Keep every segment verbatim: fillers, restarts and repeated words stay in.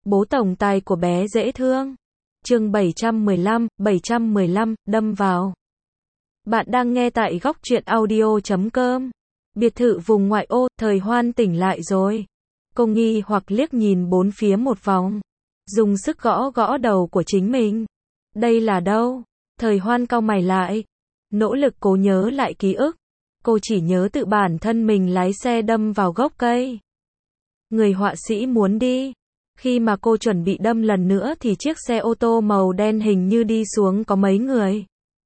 Bố tổng tài của bé dễ thương. Chương bảy trăm mười lăm, bảy trăm mười lăm, đâm vào. Bạn đang nghe tại góc truyện audio chấm com. Biệt thự vùng ngoại ô, Thời Hoan tỉnh lại rồi. Cô nghi hoặc liếc nhìn bốn phía một vòng. Dùng sức gõ gõ đầu của chính mình. Đây là đâu? Thời Hoan cau mày lại. Nỗ lực cố nhớ lại ký ức. Cô chỉ nhớ tự bản thân mình lái xe đâm vào gốc cây. Người họa sĩ muốn đi. Khi mà cô chuẩn bị đâm lần nữa thì chiếc xe ô tô màu đen hình như đi xuống có mấy người.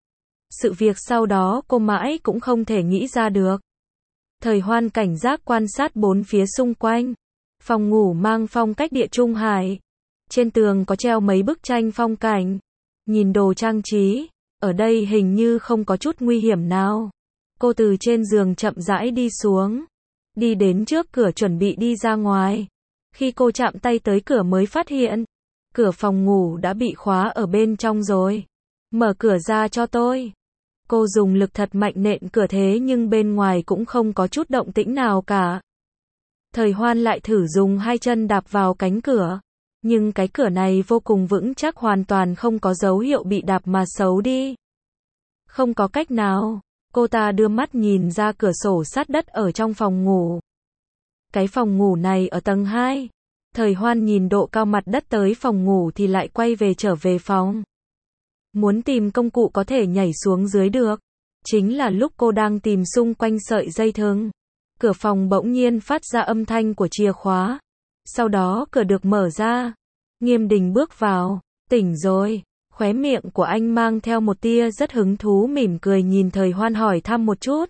Sự việc sau đó cô mãi cũng không thể nghĩ ra được. Thời Hoan cảnh giác quan sát bốn phía xung quanh. Phòng ngủ mang phong cách địa trung hải. Trên tường có treo mấy bức tranh phong cảnh. Nhìn đồ trang trí, ở đây hình như không có chút nguy hiểm nào. Cô từ trên giường chậm rãi đi xuống. Đi đến trước cửa chuẩn bị đi ra ngoài. Khi cô chạm tay tới cửa mới phát hiện, cửa phòng ngủ đã bị khóa ở bên trong rồi. Mở cửa ra cho tôi. Cô dùng lực thật mạnh nện cửa thế nhưng bên ngoài cũng không có chút động tĩnh nào cả. Thời Hoan lại thử dùng hai chân đạp vào cánh cửa. Nhưng cái cửa này vô cùng vững chắc, hoàn toàn không có dấu hiệu bị đạp mà xấu đi. Không có cách nào. Cô ta đưa mắt nhìn ra cửa sổ sát đất ở trong phòng ngủ. Cái phòng ngủ này ở tầng hai. Thời Hoan nhìn độ cao mặt đất tới phòng ngủ thì lại quay về trở về phòng. Muốn tìm công cụ có thể nhảy xuống dưới được. Chính là lúc cô đang tìm xung quanh sợi dây thừng. Cửa phòng bỗng nhiên phát ra âm thanh của chìa khóa. Sau đó cửa được mở ra. Nghiêm Đình bước vào. Tỉnh rồi. Khóe miệng của anh mang theo một tia rất hứng thú mỉm cười nhìn Thời Hoan hỏi thăm một chút.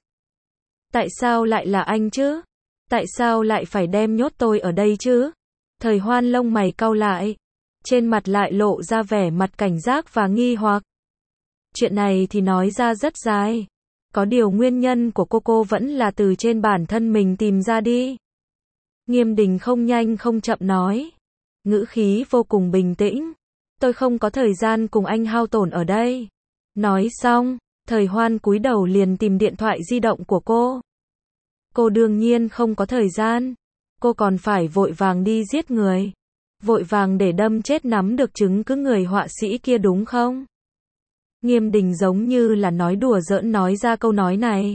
Tại sao lại là anh chứ? Tại sao lại phải đem nhốt tôi ở đây chứ? Thời Hoan lông mày cau lại. Trên mặt lại lộ ra vẻ mặt cảnh giác và nghi hoặc. Chuyện này thì nói ra rất dài. Có điều nguyên nhân của cô cô vẫn là từ trên bản thân mình tìm ra đi. Nghiêm Đình không nhanh không chậm nói. Ngữ khí vô cùng bình tĩnh. Tôi không có thời gian cùng anh hao tổn ở đây. Nói xong, Thời Hoan cúi đầu liền tìm điện thoại di động của cô. Cô đương nhiên không có thời gian. Cô còn phải vội vàng đi giết người. Vội vàng để đâm chết nắm được chứng cứ người họa sĩ kia đúng không? Nghiêm Đình giống như là nói đùa giỡn nói ra câu nói này.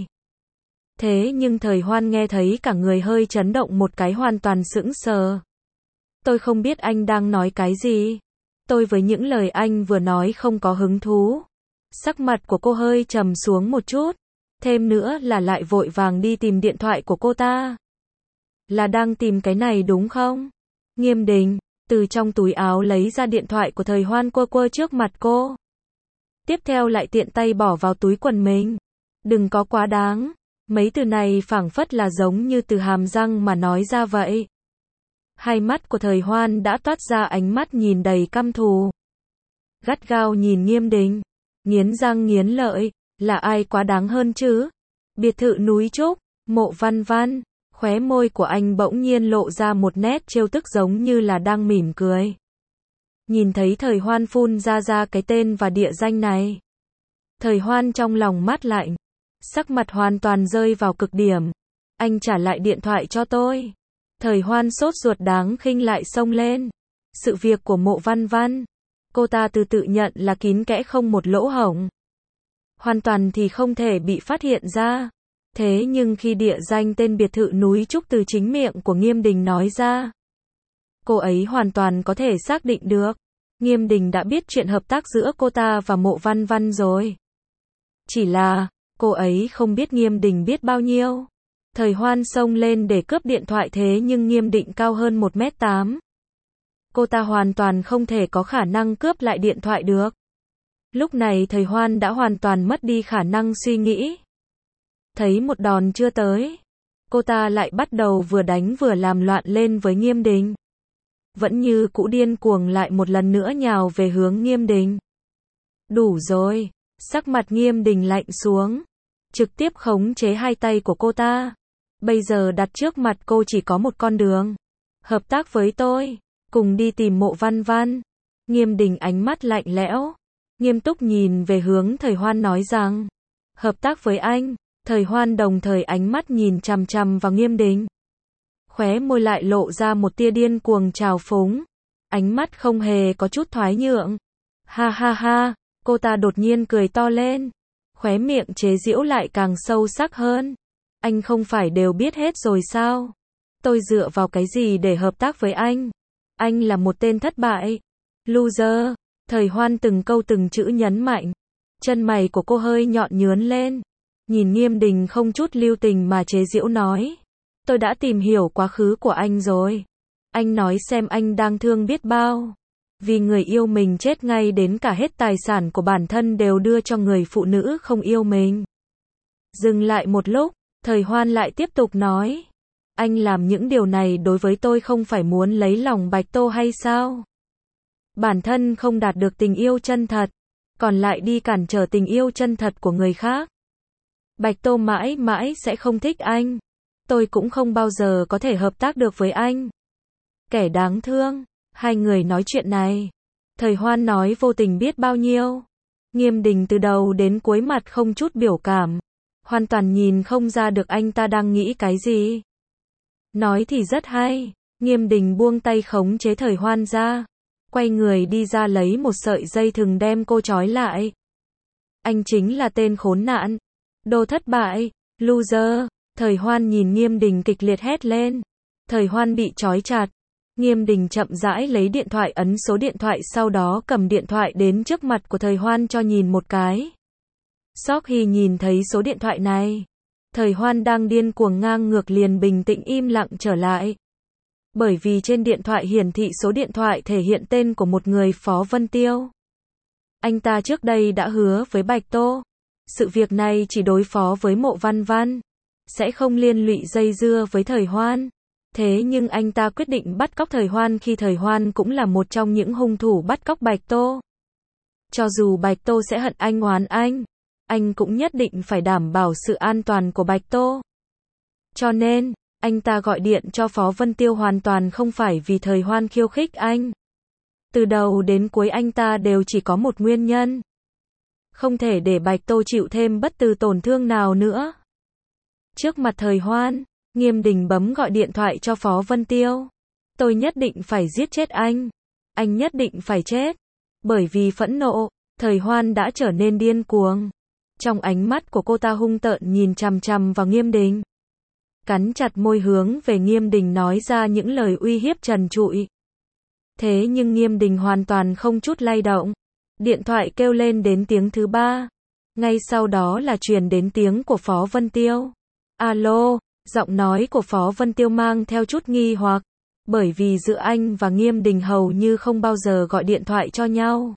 Thế nhưng Thời Hoan nghe thấy cả người hơi chấn động một cái, hoàn toàn sững sờ. Tôi không biết anh đang nói cái gì. Tôi với những lời anh vừa nói không có hứng thú. Sắc mặt của cô hơi trầm xuống một chút. Thêm nữa là lại vội vàng đi tìm điện thoại của cô ta. Là đang tìm cái này đúng không? Nghiêm Đình từ trong túi áo lấy ra điện thoại của Thời Hoan quơ quơ trước mặt cô. Tiếp theo lại tiện tay bỏ vào túi quần mình. Đừng có quá đáng. Mấy từ này phảng phất là giống như từ hàm răng mà nói ra vậy. Hai mắt của Thời Hoan đã toát ra ánh mắt nhìn đầy căm thù. Gắt gao nhìn Nghiêm Đình. Nghiến răng nghiến lợi. Là ai quá đáng hơn chứ? Biệt thự núi Trúc. Mộ Văn Văn. Khóe môi của anh bỗng nhiên lộ ra một nét trêu tức giống như là đang mỉm cười. Nhìn thấy Thời Hoan phun ra ra cái tên và địa danh này. Thời Hoan trong lòng mát lạnh. Sắc mặt hoàn toàn rơi vào cực điểm. Anh trả lại điện thoại cho tôi. Thời Hoan sốt ruột đáng khinh lại xông lên. Sự việc của Mộ Văn Văn. Cô ta từ tự nhận là kín kẽ không một lỗ hổng. Hoàn toàn thì không thể bị phát hiện ra. Thế nhưng khi địa danh tên biệt thự núi Trúc từ chính miệng của Nghiêm Đình nói ra, cô ấy hoàn toàn có thể xác định được. Nghiêm Đình đã biết chuyện hợp tác giữa cô ta và Mộ Văn Văn rồi. Chỉ là, cô ấy không biết Nghiêm Đình biết bao nhiêu. Thời Hoan xông lên để cướp điện thoại thế nhưng Nghiêm Đình cao hơn một mét tám. Cô ta hoàn toàn không thể có khả năng cướp lại điện thoại được. Lúc này Thời Hoan đã hoàn toàn mất đi khả năng suy nghĩ. Thấy một đòn chưa tới, cô ta lại bắt đầu vừa đánh vừa làm loạn lên với Nghiêm Đình. Vẫn như cũ điên cuồng lại một lần nữa nhào về hướng Nghiêm Đình. Đủ rồi, sắc mặt Nghiêm Đình lạnh xuống, trực tiếp khống chế hai tay của cô ta. Bây giờ đặt trước mặt cô chỉ có một con đường. Hợp tác với tôi, cùng đi tìm Mộ Văn Văn. Nghiêm Đình ánh mắt lạnh lẽo, nghiêm túc nhìn về hướng Thời Hoan nói rằng, hợp tác với anh. Thời Hoan đồng thời ánh mắt nhìn chằm chằm vào Nghiêm Đình. Khóe môi lại lộ ra một tia điên cuồng trào phúng. ánh mắt không hề có chút thoái nhượng. Ha ha ha, cô ta đột nhiên cười to lên, khóe miệng chế giễu lại càng sâu sắc hơn. Anh không phải đều biết hết rồi sao? Tôi dựa vào cái gì để hợp tác với anh? Anh là một tên thất bại. Loser. Thời Hoan từng câu từng chữ nhấn mạnh. Chân mày của cô hơi nhọn nhướn lên. Nhìn Nghiêm Đình không chút lưu tình mà chế giễu nói. Tôi đã tìm hiểu quá khứ của anh rồi. Anh nói xem anh đang thương biết bao. Vì người yêu mình chết ngay đến cả hết tài sản của bản thân đều đưa cho người phụ nữ không yêu mình. Dừng lại một lúc, Thời Hoan lại tiếp tục nói. Anh làm những điều này đối với tôi không phải muốn lấy lòng Bạch Tô hay sao? Bản thân không đạt được tình yêu chân thật, còn lại đi cản trở tình yêu chân thật của người khác. Bạch Tô mãi mãi sẽ không thích anh. Tôi cũng không bao giờ có thể hợp tác được với anh. Kẻ đáng thương. Hai người nói chuyện này. Thời Hoan nói vô tình biết bao nhiêu. Nghiêm Đình từ đầu đến cuối mặt không chút biểu cảm. Hoàn toàn nhìn không ra được anh ta đang nghĩ cái gì. Nói thì rất hay. Nghiêm Đình buông tay khống chế Thời Hoan ra. Quay người đi ra lấy một sợi dây thừng đem cô trói lại. Anh chính là tên khốn nạn. Đồ thất bại. Loser. Thời Hoan nhìn Nghiêm Đình kịch liệt hét lên. Thời Hoan bị trói chặt. Nghiêm Đình chậm rãi lấy điện thoại ấn số điện thoại, sau đó cầm điện thoại đến trước mặt của Thời Hoan cho nhìn một cái. Sau khi nhìn thấy số điện thoại này, Thời Hoan đang điên cuồng ngang ngược liền bình tĩnh im lặng trở lại. Bởi vì trên điện thoại hiển thị số điện thoại thể hiện tên của một người Phó Vân Tiêu. Anh ta trước đây đã hứa với Bạch Tô. Sự việc này chỉ đối phó với Mộ Văn Văn. Sẽ không liên lụy dây dưa với Thời Hoan. Thế nhưng anh ta quyết định bắt cóc Thời Hoan khi Thời Hoan cũng là một trong những hung thủ bắt cóc Bạch Tô. Cho dù Bạch Tô sẽ hận anh oán anh, anh cũng nhất định phải đảm bảo sự an toàn của Bạch Tô. Cho nên, anh ta gọi điện cho Phó Vân Tiêu hoàn toàn không phải vì Thời Hoan khiêu khích anh. Từ đầu đến cuối anh ta đều chỉ có một nguyên nhân. Không thể để Bạch Tô chịu thêm bất cứ tổn thương nào nữa. Trước mặt Thời Hoan, Nghiêm Đình bấm gọi điện thoại cho Phó Vân Tiêu. Tôi nhất định phải giết chết anh. Anh nhất định phải chết. Bởi vì phẫn nộ, Thời Hoan đã trở nên điên cuồng. Trong ánh mắt của cô ta hung tợn nhìn chằm chằm vào Nghiêm Đình. Cắn chặt môi hướng về Nghiêm Đình nói ra những lời uy hiếp trần trụi. Thế nhưng Nghiêm Đình hoàn toàn không chút lay động. Điện thoại kêu lên đến tiếng thứ ba. Ngay sau đó là truyền đến tiếng của Phó Vân Tiêu. Alo. Giọng nói của Phó Vân Tiêu mang theo chút nghi hoặc, bởi vì giữa anh và Nghiêm Đình hầu như không bao giờ gọi điện thoại cho nhau.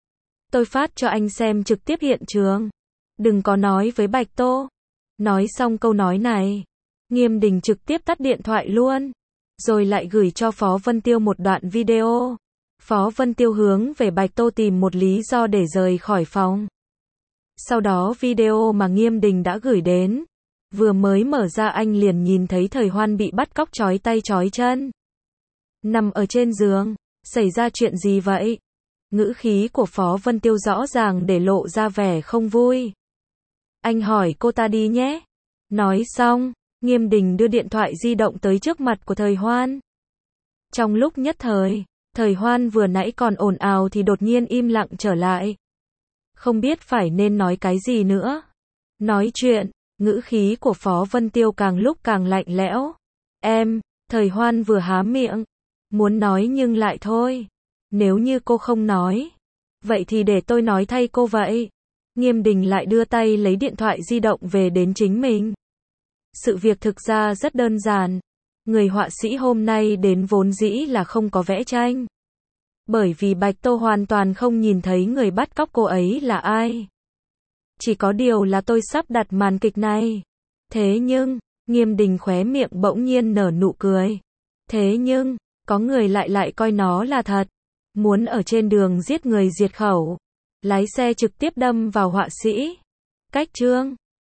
Tôi phát cho anh xem trực tiếp hiện trường. Đừng có nói với Bạch Tô. Nói xong câu nói này, Nghiêm Đình trực tiếp tắt điện thoại luôn, rồi lại gửi cho Phó Vân Tiêu một đoạn video. Phó Vân Tiêu hướng về Bạch Tô tìm một lý do để rời khỏi phòng. Sau đó video mà Nghiêm Đình đã gửi đến, vừa mới mở ra anh liền nhìn thấy Thời Hoan bị bắt cóc trói tay trói chân. Nằm ở trên giường. Xảy ra chuyện gì vậy? Ngữ khí của Phó Vân Tiêu rõ ràng để lộ ra vẻ không vui. Anh hỏi cô ta đi nhé. Nói xong, Nghiêm Đình đưa điện thoại di động tới trước mặt của Thời Hoan. Trong lúc nhất thời, Thời Hoan vừa nãy còn ồn ào thì đột nhiên im lặng trở lại. Không biết phải nên nói cái gì nữa. Nói chuyện. Ngữ khí của Phó Vân Tiêu càng lúc càng lạnh lẽo. Em, Thời Hoan vừa há miệng. Muốn nói nhưng lại thôi. Nếu như cô không nói, vậy thì để tôi nói thay cô vậy. Nghiêm Đình lại đưa tay lấy điện thoại di động về đến chính mình. Sự việc thực ra rất đơn giản. Người họa sĩ hôm nay đến vốn dĩ là không có vẽ tranh. Bởi vì Bạch Tô hoàn toàn không nhìn thấy người bắt cóc cô ấy là ai. Chỉ có điều là tôi sắp đặt màn kịch này. Thế nhưng, Nghiêm Đình khóe miệng bỗng nhiên nở nụ cười. Thế nhưng, có người lại lại coi nó là thật. Muốn ở trên đường giết người diệt khẩu. Lái xe trực tiếp đâm vào họa sĩ. Cách chương